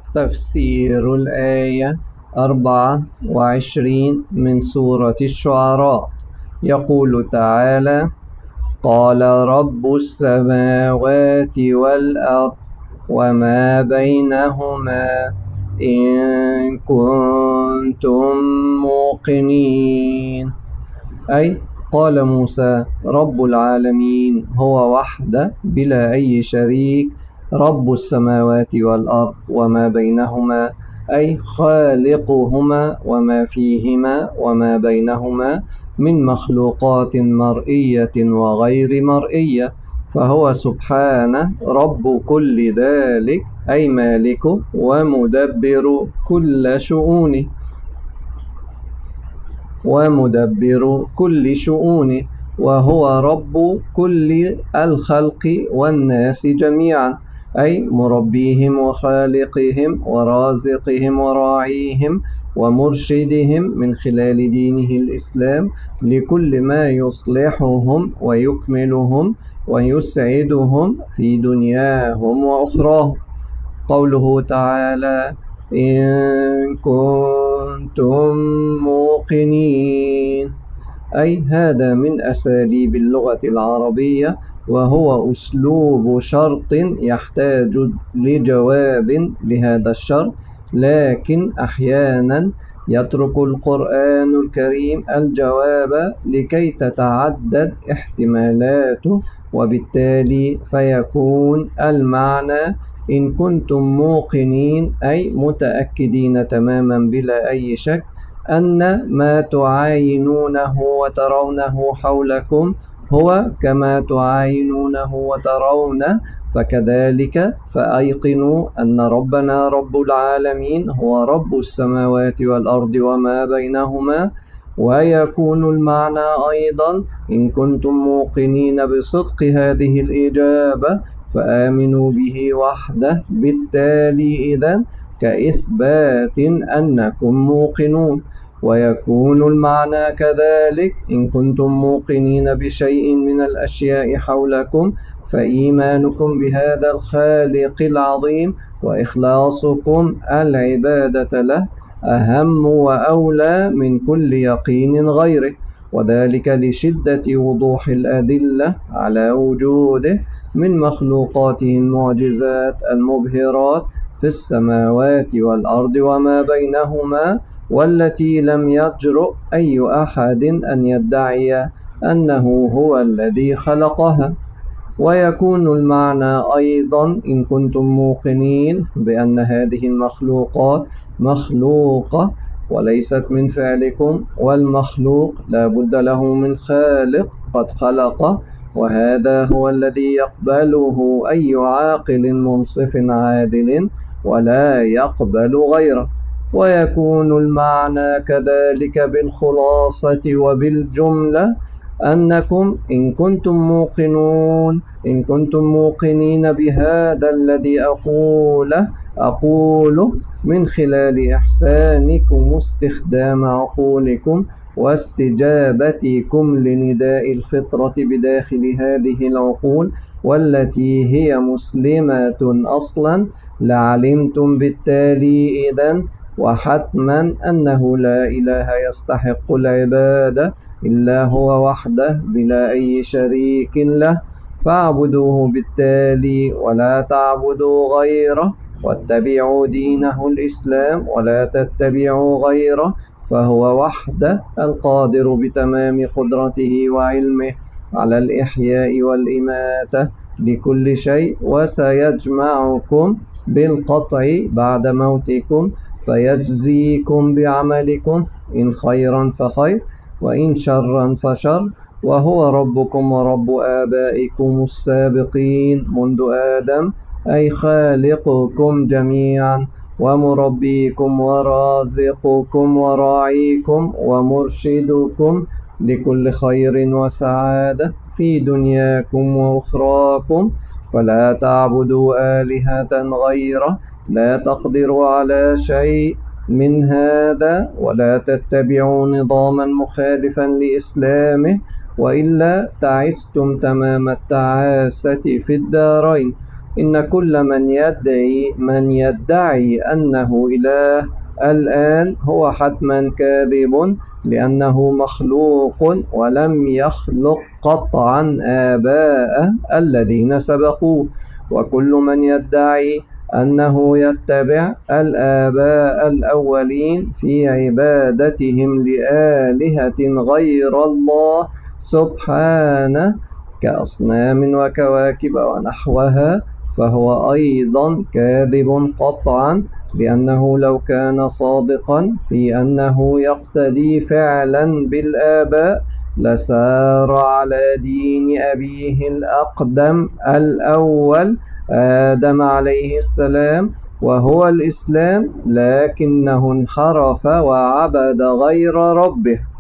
تفسير الآية 24 من سورة الشعراء. يقول تعالى: قال رب السماوات والأرض وما بينهما إن كنتم موقنين. أي قال موسى: رب العالمين هو وحده بلا أي شريك، رب السماوات والأرض وما بينهما، أي خالقهما وما فيهما وما بينهما من مخلوقات مرئية وغير مرئية، فهو سبحانه رب كل ذلك، أي مالكه ومدبر كل شؤونه وهو رب كل الخلق والناس جميعا، أي مربيهم وخالقهم ورازقهم وراعيهم ومرشدهم من خلال دينه الإسلام لكل ما يصلحهم ويكملهم ويسعدهم في دنياهم وأخراهم. قوله تعالى: إن كنتم موقنين، أي هذا من أساليب اللغة العربية، وهو أسلوب شرط يحتاج لجواب لهذا الشرط، لكن أحيانا يترك القرآن الكريم الجواب لكي تتعدد احتمالاته، وبالتالي فيكون المعنى: إن كنتم موقنين، أي متأكدين تماما بلا أي شك أن ما تعاينونه وترونه حولكم هو كما تعاينونه وترونه، فكذلك فأيقنوا أن ربنا رب العالمين هو رب السماوات والأرض وما بينهما. ويكون المعنى أيضا: إن كنتم موقنين بصدق هذه الإجابة فآمنوا به وحده، بالتالي إذن كإثبات أنكم موقنون. ويكون المعنى كذلك: إن كنتم موقنين بشيء من الأشياء حولكم فإيمانكم بهذا الخالق العظيم وإخلاصكم العبادة له أهم وأولى من كل يقين غيره، وذلك لشدة وضوح الأدلة على وجوده من مخلوقاته المعجزات المبهرات في السماوات والأرض وما بينهما، والتي لم يجرؤ أي أحد أن يدعي أنه هو الذي خلقها. ويكون المعنى أيضا: إن كنتم موقنين بأن هذه المخلوقات مخلوقة وليست من فعلكم، والمخلوق لا بد له من خالق قد خلقه، وهذا هو الذي يقبله أي عاقل منصف عادل ولا يقبل غيره. ويكون المعنى كذلك بالخلاصة وبالجملة أنكم إن كنتم موقنين بهذا الذي أقوله من خلال إحسانكم استخدام عقولكم واستجابتكم لنداء الفطرة بداخل هذه العقول، والتي هي مسلمة أصلا، لعلمتم بالتالي إذن وحتما أنه لا إله يستحق العبادة إلا هو وحده بلا أي شريك له، فاعبدوه بالتالي ولا تعبدوا غيره، واتبعوا دينه الإسلام ولا تتبعوا غيره، فهو وحده القادر بتمام قدرته وعلمه على الإحياء والإماتة لكل شيء، وسيجمعكم بالقطع بعد موتكم فيجزيكم بعملكم، إن خيرا فخير وإن شرا فشر، وهو ربكم ورب آبائكم السابقين منذ آدم، أي خالقكم جميعا ومربيكم ورازقكم وراعيكم ومرشدكم لكل خير وسعادة في دنياكم وأخراكم، فلا تعبدوا آلهة غيره، لا تقدروا على شيء من هذا، ولا تتبعوا نظاما مخالفا لإسلامه، وإلا تعستم تمام التعاسة في الدارين. إن كل من يدعي أنه إله الآن هو حتما كاذب، لأنه مخلوق ولم يخلق قطعا آباءه الذين سبقوه. وكل من يدعي أنه يتبع الآباء الأولين في عبادتهم لآلهة غير الله سبحانه كأصنام وكواكب ونحوها، فهو أيضا كاذب قطعا، لأنه لو كان صادقا في أنه يقتدي فعلا بالآباء لسار على دين أبيه الأقدم الأول آدم عليه السلام، وهو الإسلام، لكنه انحرف وعبد غير ربه.